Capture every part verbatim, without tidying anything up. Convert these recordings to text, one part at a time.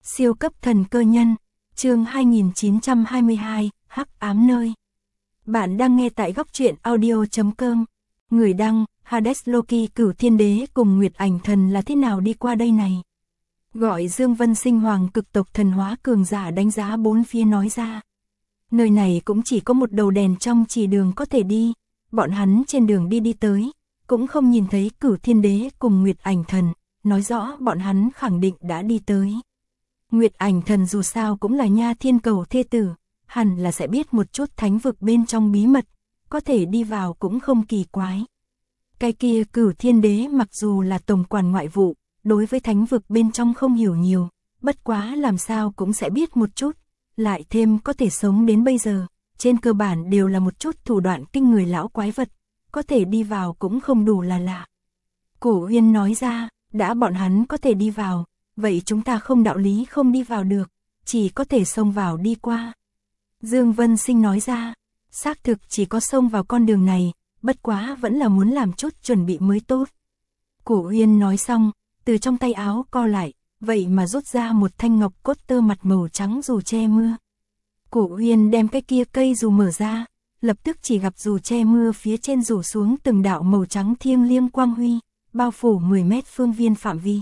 Siêu cấp thần cơ nhân, chương hai nghìn chín trăm hai mươi hai, hắc ám nơi. Bạn đang nghe tại góc truyện audio chấm com. Người đăng, Hades Loki Cửu Thiên Đế cùng Nguyệt Ảnh Thần là thế nào đi qua đây này? Gọi Dương Vân Sinh Hoàng cực tộc thần hóa cường giả đánh giá bốn phía nói ra. Nơi này cũng chỉ có một đầu đèn trong chỉ đường có thể đi, bọn hắn trên đường đi đi tới, cũng không nhìn thấy Cửu Thiên Đế cùng Nguyệt Ảnh Thần, nói rõ bọn hắn khẳng định đã đi tới. Nguyệt Ảnh Thần dù sao cũng là Nha Thiên Cầu thê tử, hẳn là sẽ biết một chút thánh vực bên trong bí mật, có thể đi vào cũng không kỳ quái. Cái kia Cửu Thiên Đế mặc dù là tổng quản ngoại vụ, đối với thánh vực bên trong không hiểu nhiều, bất quá làm sao cũng sẽ biết một chút, lại thêm có thể sống đến bây giờ, trên cơ bản đều là một chút thủ đoạn kinh người lão quái vật, có thể đi vào cũng không đủ là lạ. Cổ Uyên nói ra, đã bọn hắn có thể đi vào, vậy chúng ta không đạo lý không đi vào được, chỉ có thể xông vào đi qua. Dương Vân Sinh nói ra, xác thực chỉ có xông vào con đường này, bất quá vẫn là muốn làm chút chuẩn bị mới tốt. Cổ Uyên nói xong, từ trong tay áo co lại, vậy mà rút ra một thanh ngọc cốt tơ mặt màu trắng dù che mưa. Cổ Uyên đem cái kia cây dù mở ra, lập tức chỉ gặp dù che mưa phía trên rủ xuống từng đạo màu trắng thiêng liêng quang huy, bao phủ mười mét phương viên phạm vi.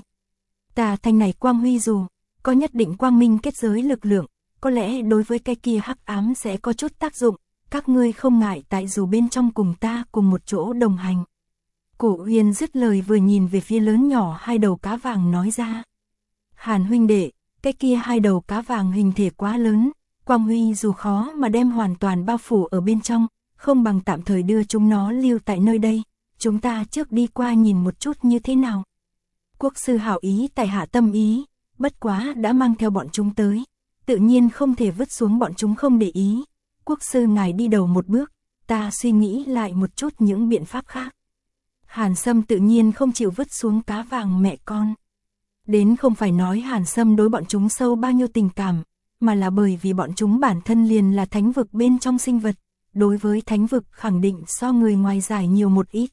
Tà thanh này quang huy dù, có nhất định quang minh kết giới lực lượng, có lẽ đối với cái kia hắc ám sẽ có chút tác dụng, các ngươi không ngại tại dù bên trong cùng ta cùng một chỗ đồng hành. Cổ Uyên dứt lời vừa nhìn về phía lớn nhỏ hai đầu cá vàng nói ra. Hàn huynh đệ, cái kia hai đầu cá vàng hình thể quá lớn, quang huy dù khó mà đem hoàn toàn bao phủ ở bên trong, không bằng tạm thời đưa chúng nó lưu tại nơi đây, chúng ta trước đi qua nhìn một chút như thế nào. Quốc sư hảo ý tại hạ tâm ý, bất quá đã mang theo bọn chúng tới, tự nhiên không thể vứt xuống bọn chúng không để ý. Quốc sư ngài đi đầu một bước, ta suy nghĩ lại một chút những biện pháp khác. Hàn Sâm tự nhiên không chịu vứt xuống cá vàng mẹ con. Đến không phải nói Hàn Sâm đối bọn chúng sâu bao nhiêu tình cảm, mà là bởi vì bọn chúng bản thân liền là thánh vực bên trong sinh vật, đối với thánh vực khẳng định so người ngoài giải nhiều một ít.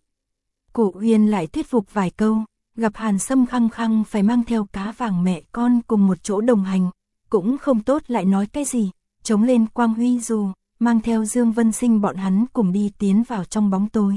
Cổ Uyên lại thuyết phục vài câu, gặp Hàn Sâm khăng khăng phải mang theo cá vàng mẹ con cùng một chỗ đồng hành, cũng không tốt lại nói cái gì, chống lên quang huy dù, mang theo Dương Vân Sinh bọn hắn cùng đi tiến vào trong bóng tối.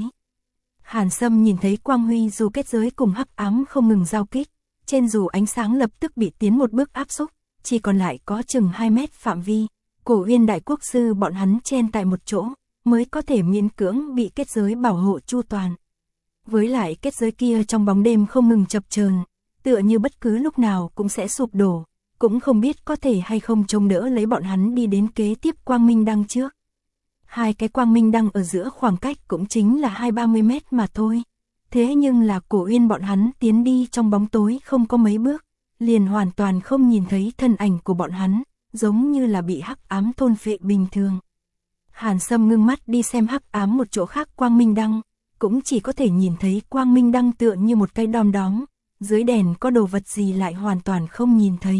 Hàn Sâm nhìn thấy quang huy dù kết giới cùng hắc ám không ngừng giao kích, trên dù ánh sáng lập tức bị tiến một bước áp xúc, chỉ còn lại có chừng hai mét phạm vi, Cổ Uyên đại quốc sư bọn hắn chen tại một chỗ, mới có thể miễn cưỡng bị kết giới bảo hộ chu toàn. Với lại kết giới kia trong bóng đêm không ngừng chập chờn, tựa như bất cứ lúc nào cũng sẽ sụp đổ, cũng không biết có thể hay không chống đỡ lấy bọn hắn đi đến kế tiếp quang minh đăng trước. Hai cái quang minh đăng ở giữa khoảng cách cũng chính là hai ba mươi mét mà thôi. Thế nhưng là Cổ Uyên bọn hắn tiến đi trong bóng tối không có mấy bước, liền hoàn toàn không nhìn thấy thân ảnh của bọn hắn, giống như là bị hắc ám thôn phệ bình thường. Hàn Sâm ngưng mắt đi xem hắc ám một chỗ khác quang minh đăng, cũng chỉ có thể nhìn thấy quang minh đăng tựa như một cái đom đóm, dưới đèn có đồ vật gì lại hoàn toàn không nhìn thấy.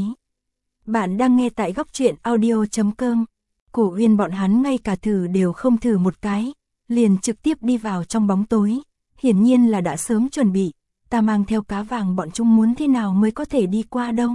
Bạn đang nghe tại góc truyện audio chấm com. Cổ Uyên bọn hắn ngay cả thử đều không thử một cái, liền trực tiếp đi vào trong bóng tối, hiển nhiên là đã sớm chuẩn bị, ta mang theo cá vàng bọn chúng muốn thế nào mới có thể đi qua đâu.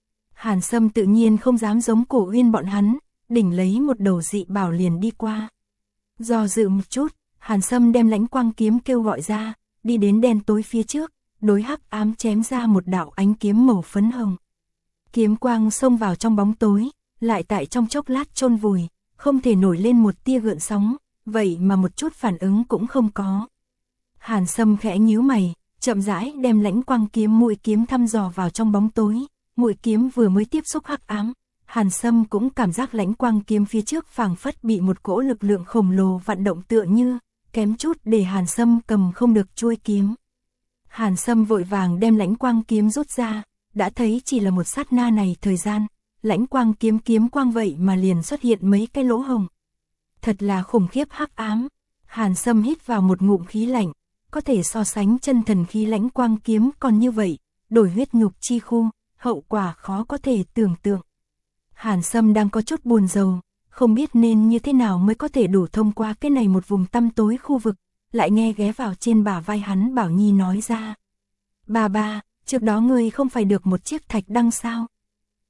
Hàn Sâm tự nhiên không dám giống Cổ Uyên bọn hắn, đỉnh lấy một đầu dị bảo liền đi qua. Do dự một chút, Hàn Sâm đem lãnh quang kiếm kêu gọi ra, đi đến đen tối phía trước, đối hắc ám chém ra một đạo ánh kiếm màu phấn hồng. Kiếm quang xông vào trong bóng tối, lại tại trong chốc lát chôn vùi, không thể nổi lên một tia gợn sóng, vậy mà một chút phản ứng cũng không có. Hàn Sâm khẽ nhíu mày, chậm rãi đem lãnh quang kiếm mũi kiếm thăm dò vào trong bóng tối, mũi kiếm vừa mới tiếp xúc hắc ám, Hàn Sâm cũng cảm giác lãnh quang kiếm phía trước phảng phất bị một cỗ lực lượng khổng lồ vận động tựa như, kém chút để Hàn Sâm cầm không được chuôi kiếm. Hàn Sâm vội vàng đem lãnh quang kiếm rút ra, đã thấy chỉ là một sát na này thời gian, lãnh quang kiếm kiếm quang vậy mà liền xuất hiện mấy cái lỗ hồng. Thật là khủng khiếp hắc ám. Hàn Sâm hít vào một ngụm khí lạnh, có thể so sánh chân thần khí lãnh quang kiếm còn như vậy, đổi huyết nhục chi khu, hậu quả khó có thể tưởng tượng. Hàn Sâm đang có chút buồn rầu, không biết nên như thế nào mới có thể đủ thông qua cái này một vùng tăm tối khu vực, lại nghe ghé vào trên bả vai hắn Bảo Nhi nói ra. Bà bà, trước đó ngươi không phải được một chiếc thạch đăng sao?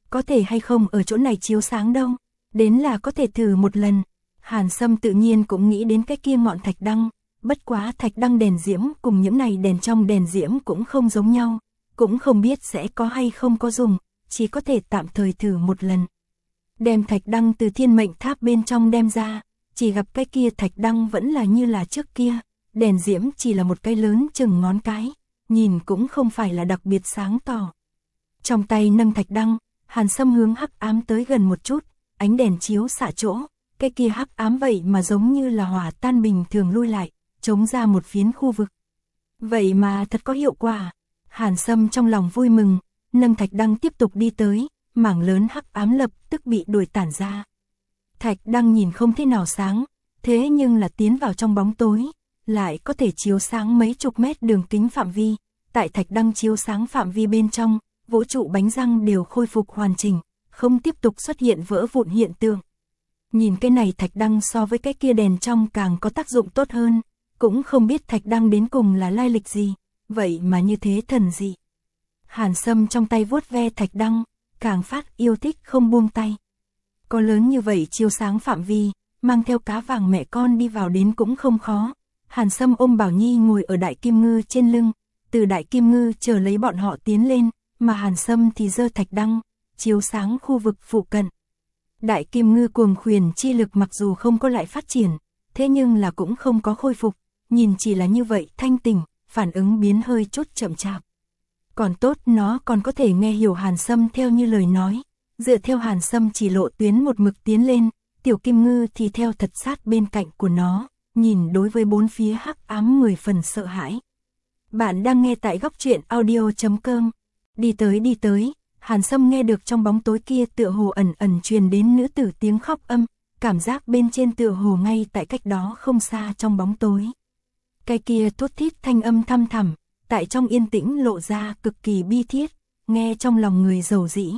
có thể hay không ở chỗ này chiếu sáng đâu, đến là có thể thử một lần. Hàn Sâm tự nhiên cũng nghĩ đến cái kia ngọn thạch đăng, bất quá thạch đăng đèn diễm cùng những này đèn trong đèn diễm cũng không giống nhau, cũng không biết sẽ có hay không có dùng, chỉ có thể tạm thời thử một lần. Đem thạch đăng từ thiên mệnh tháp bên trong đem ra, chỉ gặp cái kia thạch đăng vẫn là như là trước kia, đèn diễm chỉ là một cái lớn chừng ngón cái, nhìn cũng không phải là đặc biệt sáng tỏ. Trong tay nâng thạch đăng, Hàn Sâm hướng hắc ám tới gần một chút, ánh đèn chiếu xạ chỗ, cái kia hắc ám vậy mà giống như là hỏa tan bình thường lui lại, chống ra một phiến khu vực. Vậy mà thật có hiệu quả. Hàn Sâm trong lòng vui mừng, nâng thạch đăng tiếp tục đi tới, mảng lớn hắc ám lập tức bị đuổi tản ra. Thạch đăng nhìn không thế nào sáng, thế nhưng là tiến vào trong bóng tối, lại có thể chiếu sáng mấy chục mét đường kính phạm vi. Tại thạch đăng chiếu sáng phạm vi bên trong, vũ trụ bánh răng đều khôi phục hoàn chỉnh, không tiếp tục xuất hiện vỡ vụn hiện tượng. Nhìn cái này thạch đăng so với cái kia đèn trong càng có tác dụng tốt hơn, cũng không biết thạch đăng đến cùng là lai lịch gì, vậy mà như thế thần dị. Hàn Sâm trong tay vuốt ve thạch đăng, càng phát yêu thích không buông tay. Có lớn như vậy chiếu sáng phạm vi, mang theo cá vàng mẹ con đi vào đến cũng không khó. Hàn Sâm ôm Bảo Nhi ngồi ở Đại Kim Ngư trên lưng, từ Đại Kim Ngư chờ lấy bọn họ tiến lên, mà Hàn Sâm thì giơ thạch đăng, chiếu sáng khu vực phụ cận. Đại Kim Ngư cuồng khuyển chi lực mặc dù không có lại phát triển, thế nhưng là cũng không có khôi phục, nhìn chỉ là như vậy thanh tỉnh, phản ứng biến hơi chút chậm chạp. Còn tốt nó còn có thể nghe hiểu Hàn Sâm theo như lời nói, dựa theo Hàn Sâm chỉ lộ tuyến một mực tiến lên, Tiểu Kim Ngư thì theo thật sát bên cạnh của nó, nhìn đối với bốn phía hắc ám mười phần sợ hãi. Bạn đang nghe tại góc truyện audio chấm com. Đi tới đi tới, Hàn Sâm nghe được trong bóng tối kia tựa hồ ẩn ẩn truyền đến nữ tử tiếng khóc âm, cảm giác bên trên tựa hồ ngay tại cách đó không xa trong bóng tối. Cái kia thút thít thanh âm thăm thẳm, tại trong yên tĩnh lộ ra cực kỳ bi thiết, nghe trong lòng người dầu dĩ.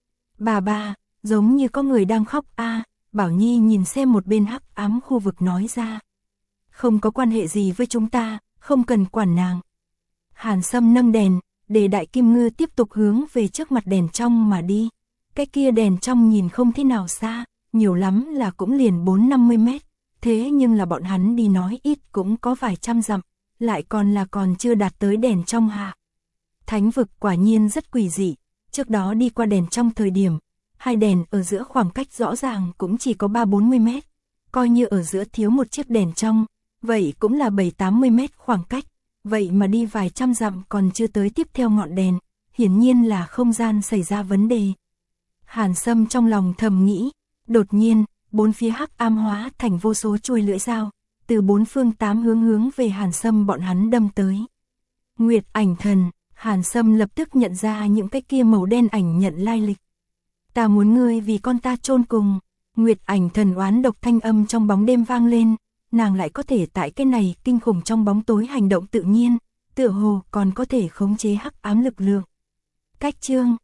Bà bà, giống như có người đang khóc a. À, Bảo Nhi nhìn xem một bên hắc ám khu vực nói ra. Không có quan hệ gì với chúng ta, không cần quản nàng. Hàn Sâm nâng đèn, để Đại Kim Ngư tiếp tục hướng về trước mặt đèn trong mà đi. Cái kia đèn trong nhìn không thế nào xa, nhiều lắm là cũng liền bốn năm mươi mét. Thế nhưng là bọn hắn đi nói ít cũng có vài trăm dặm, lại còn là còn chưa đạt tới đèn trong hạ. Thánh vực quả nhiên rất quỷ dị, trước đó đi qua đèn trong thời điểm, hai đèn ở giữa khoảng cách rõ ràng cũng chỉ có ba bốn mươi mét, coi như ở giữa thiếu một chiếc đèn trong, vậy cũng là bảy tám mươi mét khoảng cách, vậy mà đi vài trăm dặm còn chưa tới tiếp theo ngọn đèn, hiển nhiên là không gian xảy ra vấn đề. Hàn Sâm trong lòng thầm nghĩ, đột nhiên, bốn phía hắc ám hóa thành vô số chuôi lưỡi dao, từ bốn phương tám hướng hướng về Hàn Sâm bọn hắn đâm tới. Nguyệt ảnh thần, Hàn Sâm lập tức nhận ra những cái kia màu đen ảnh nhận lai lịch. Ta muốn ngươi vì con ta chôn cùng. Nguyệt ảnh thần oán độc thanh âm trong bóng đêm vang lên, nàng lại có thể tại cái này kinh khủng trong bóng tối hành động tự nhiên, tựa hồ còn có thể khống chế hắc ám lực lượng. Cách chương